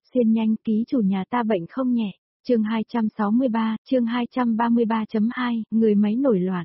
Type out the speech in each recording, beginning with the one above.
Xuyên nhanh, ký chủ nhà ta bệnh không nhẹ. Chương 263, chương 233.2, người máy nổi loạn.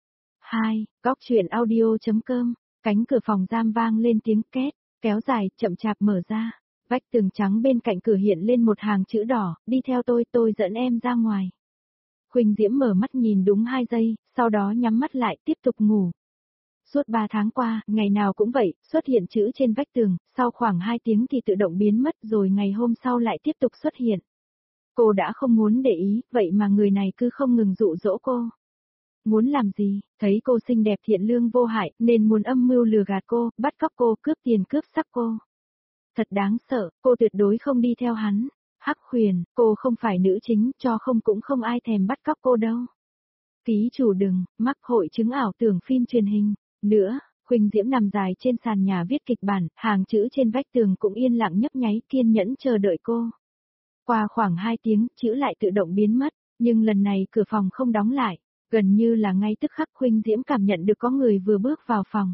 2. Góc truyện audio.com. Cánh cửa phòng giam vang lên tiếng két, kéo dài, chậm chạp mở ra. Vách tường trắng bên cạnh cửa hiện lên một hàng chữ đỏ, đi theo tôi dẫn em ra ngoài. Khuynh Diễm mở mắt nhìn đúng 2 giây, sau đó nhắm mắt lại tiếp tục ngủ. Suốt 3 tháng qua, ngày nào cũng vậy, xuất hiện chữ trên vách tường, sau khoảng 2 tiếng thì tự động biến mất rồi ngày hôm sau lại tiếp tục xuất hiện. Cô đã không muốn để ý, vậy mà người này cứ không ngừng dụ dỗ cô. Muốn làm gì, thấy cô xinh đẹp thiện lương vô hại, nên muốn âm mưu lừa gạt cô, bắt cóc cô, cướp tiền cướp sắc cô. Thật đáng sợ, cô tuyệt đối không đi theo hắn. Hắc Huyền, cô không phải nữ chính, cho không cũng không ai thèm bắt cóc cô đâu. Ký chủ đừng, mắc hội chứng ảo tưởng phim truyền hình. Nữa, Khuynh Diễm nằm dài trên sàn nhà viết kịch bản, hàng chữ trên vách tường cũng yên lặng nhấp nháy kiên nhẫn chờ đợi cô. Qua khoảng 2 tiếng, chữ lại tự động biến mất, nhưng lần này cửa phòng không đóng lại. Gần như là ngay tức khắc Khuynh Diễm cảm nhận được có người vừa bước vào phòng.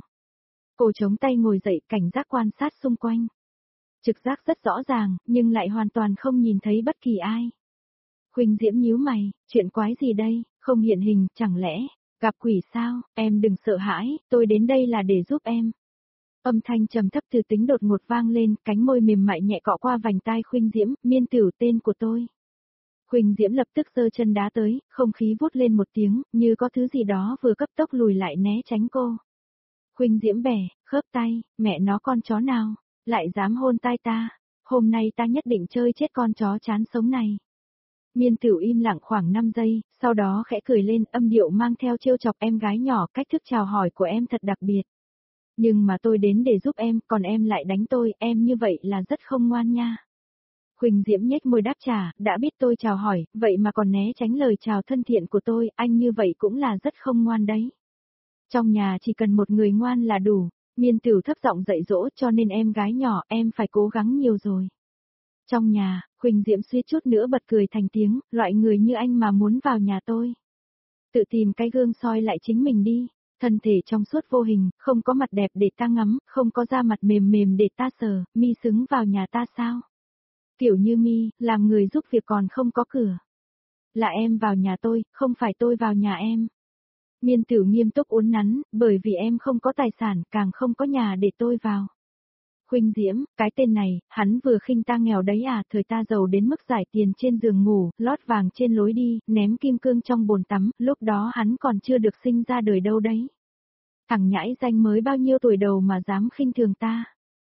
Cô chống tay ngồi dậy cảnh giác quan sát xung quanh. Trực giác rất rõ ràng, nhưng lại hoàn toàn không nhìn thấy bất kỳ ai. Khuynh Diễm nhíu mày, chuyện quái gì đây, không hiện hình, chẳng lẽ, gặp quỷ sao, em đừng sợ hãi, tôi đến đây là để giúp em. Âm thanh trầm thấp từ tính đột ngột vang lên, cánh môi mềm mại nhẹ cọ qua vành tai Khuynh Diễm, Miên Tửu tên của tôi. Khuynh Diễm lập tức giơ chân đá tới, không khí vút lên một tiếng, như có thứ gì đó vừa cấp tốc lùi lại né tránh cô. Khuynh Diễm bẻ, khớp tay, mẹ nó con chó nào, lại dám hôn tai ta, hôm nay ta nhất định chơi chết con chó chán sống này. Miên Tửu im lặng khoảng 5 giây, sau đó khẽ cười lên, âm điệu mang theo trêu chọc em gái nhỏ, cách thức chào hỏi của em thật đặc biệt. Nhưng mà tôi đến để giúp em, còn em lại đánh tôi, em như vậy là rất không ngoan nha. Khuynh Diễm nhếch môi đáp trả, đã biết tôi chào hỏi, vậy mà còn né tránh lời chào thân thiện của tôi, anh như vậy cũng là rất không ngoan đấy. Trong nhà chỉ cần một người ngoan là đủ, Miên Tửu thấp giọng dạy dỗ, cho nên em gái nhỏ, em phải cố gắng nhiều rồi. Trong nhà, Khuynh Diễm suýt chút nữa bật cười thành tiếng, loại người như anh mà muốn vào nhà tôi. Tự tìm cái gương soi lại chính mình đi, thân thể trong suốt vô hình, không có mặt đẹp để ta ngắm, không có da mặt mềm mềm để ta sờ, mi xứng vào nhà ta sao? Kiểu như mi, làm người giúp việc còn không có cửa. Là em vào nhà tôi, không phải tôi vào nhà em. Miên Tửu nghiêm túc uốn nắn, bởi vì em không có tài sản, càng không có nhà để tôi vào. Khuynh Diễm, cái tên này, hắn vừa khinh ta nghèo đấy à, thời ta giàu đến mức giải tiền trên giường ngủ, lót vàng trên lối đi, ném kim cương trong bồn tắm, lúc đó hắn còn chưa được sinh ra đời đâu đấy. Thằng nhãi danh mới bao nhiêu tuổi đầu mà dám khinh thường ta.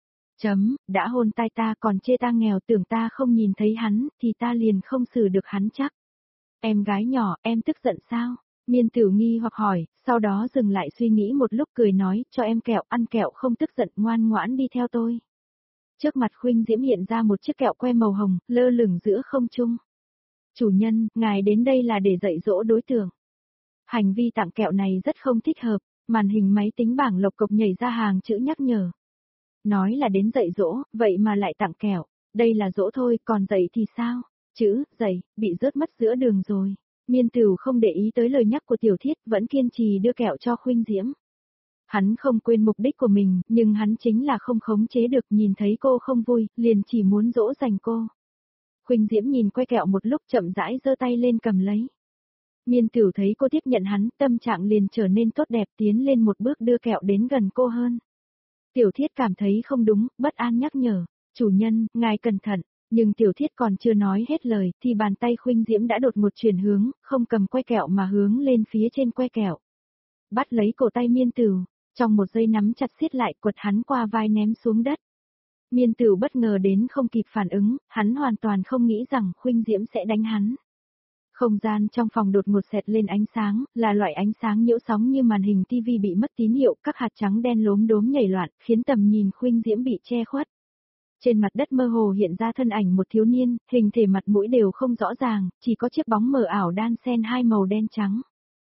Đã hôn tai ta còn chê ta nghèo, tưởng ta không nhìn thấy hắn, thì ta liền không xử được hắn chắc. Em gái nhỏ, em tức giận sao? Miên Tửu nghi hoặc hỏi, sau đó dừng lại suy nghĩ một lúc cười nói, cho em kẹo, ăn kẹo không tức giận, ngoan ngoãn đi theo tôi. Trước mặt Khuynh Diễm hiện ra một chiếc kẹo que màu hồng, lơ lửng giữa không trung. Chủ nhân, ngài đến đây là để dạy dỗ đối tượng. Hành vi tặng kẹo này rất không thích hợp, màn hình máy tính bảng lộc cộc nhảy ra hàng chữ nhắc nhở. Nói là đến dạy dỗ, vậy mà lại tặng kẹo, đây là dỗ thôi, còn dạy thì sao? Chữ, dạy, bị rớt mất giữa đường rồi. Miên Tửu không để ý tới lời nhắc của Tiểu Thiết, vẫn kiên trì đưa kẹo cho Khuynh Diễm. Hắn không quên mục đích của mình, nhưng hắn chính là không khống chế được, nhìn thấy cô không vui, liền chỉ muốn dỗ dành cô. Khuynh Diễm nhìn que kẹo một lúc chậm rãi giơ tay lên cầm lấy. Miên Tửu thấy cô tiếp nhận hắn, tâm trạng liền trở nên tốt đẹp, tiến lên một bước đưa kẹo đến gần cô hơn. Tiểu Thiết cảm thấy không đúng, bất an nhắc nhở, chủ nhân, ngài cẩn thận. Nhưng Tiểu Thiết còn chưa nói hết lời, thì bàn tay Khuynh Diễm đã đột ngột chuyển hướng, không cầm que kẹo mà hướng lên phía trên que kẹo. Bắt lấy cổ tay Miên Tửu, trong một giây nắm chặt siết lại, quật hắn qua vai ném xuống đất. Miên Tửu bất ngờ đến không kịp phản ứng, hắn hoàn toàn không nghĩ rằng Khuynh Diễm sẽ đánh hắn. Không gian trong phòng đột ngột xẹt lên ánh sáng, là loại ánh sáng nhiễu sóng như màn hình TV bị mất tín hiệu, các hạt trắng đen lốm đốm nhảy loạn, khiến tầm nhìn Khuynh Diễm bị che khuất. Trên mặt đất mơ hồ hiện ra thân ảnh một thiếu niên, hình thể mặt mũi đều không rõ ràng, chỉ có chiếc bóng mờ ảo đan xen hai màu đen trắng.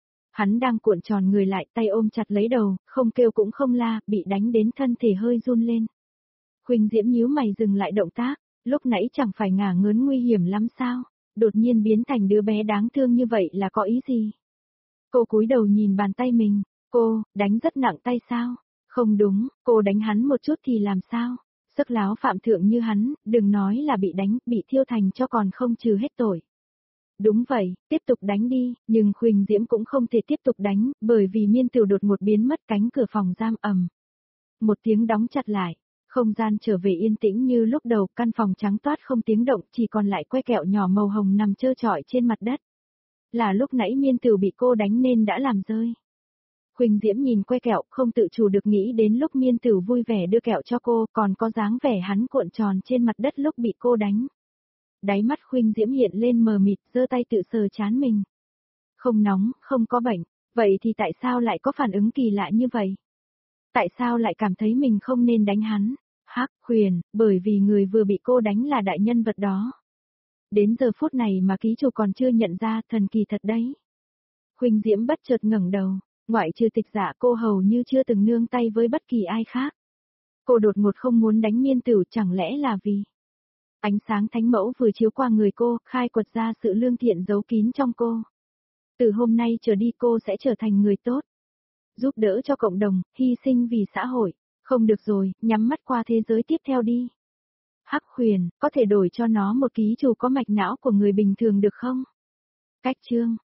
Hắn đang cuộn tròn người lại, tay ôm chặt lấy đầu, không kêu cũng không la, bị đánh đến thân thể hơi run lên. Khuynh Diễm nhíu mày dừng lại động tác, lúc nãy chẳng phải ngả ngớn nguy hiểm lắm sao, đột nhiên biến thành đứa bé đáng thương như vậy là có ý gì? Cô cúi đầu nhìn bàn tay mình, cô, đánh rất nặng tay sao? Không đúng, cô đánh hắn một chút thì làm sao? Sức láo phạm thượng như hắn, đừng nói là bị đánh, bị thiêu thành cho còn không trừ hết tội. Đúng vậy, tiếp tục đánh đi, nhưng Khuynh Diễm cũng không thể tiếp tục đánh, bởi vì Miên Tửu đột một biến mất, cánh cửa phòng giam ầm. Một tiếng đóng chặt lại, không gian trở về yên tĩnh như lúc đầu, căn phòng trắng toát không tiếng động, chỉ còn lại que kẹo nhỏ màu hồng nằm trơ trọi trên mặt đất. Là lúc nãy Miên Tửu bị cô đánh nên đã làm rơi. Khuynh Diễm nhìn que kẹo, không tự chủ được nghĩ đến lúc Miên Tửu vui vẻ đưa kẹo cho cô, còn có dáng vẻ hắn cuộn tròn trên mặt đất lúc bị cô đánh. Đáy mắt Khuynh Diễm hiện lên mờ mịt, giơ tay tự sờ trán mình. Không nóng, không có bệnh, vậy thì tại sao lại có phản ứng kỳ lạ như vậy? Tại sao lại cảm thấy mình không nên đánh hắn? Hắc Huyền, bởi vì người vừa bị cô đánh là đại nhân vật đó. Đến giờ phút này mà ký chủ còn chưa nhận ra, thần kỳ thật đấy. Khuynh Diễm bất chợt ngẩng đầu, ngoại trừ Tịch Dạ cô hầu như chưa từng nương tay với bất kỳ ai khác. Cô đột ngột không muốn đánh Miên Tửu, chẳng lẽ là vì... Ánh sáng thánh mẫu vừa chiếu qua người cô, khai quật ra sự lương thiện giấu kín trong cô. Từ hôm nay trở đi cô sẽ trở thành người tốt. Giúp đỡ cho cộng đồng, hy sinh vì xã hội. Không được rồi, nhắm mắt qua thế giới tiếp theo đi. Hắc Huyền, có thể đổi cho nó một ký chủ có mạch não của người bình thường được không? Cách chương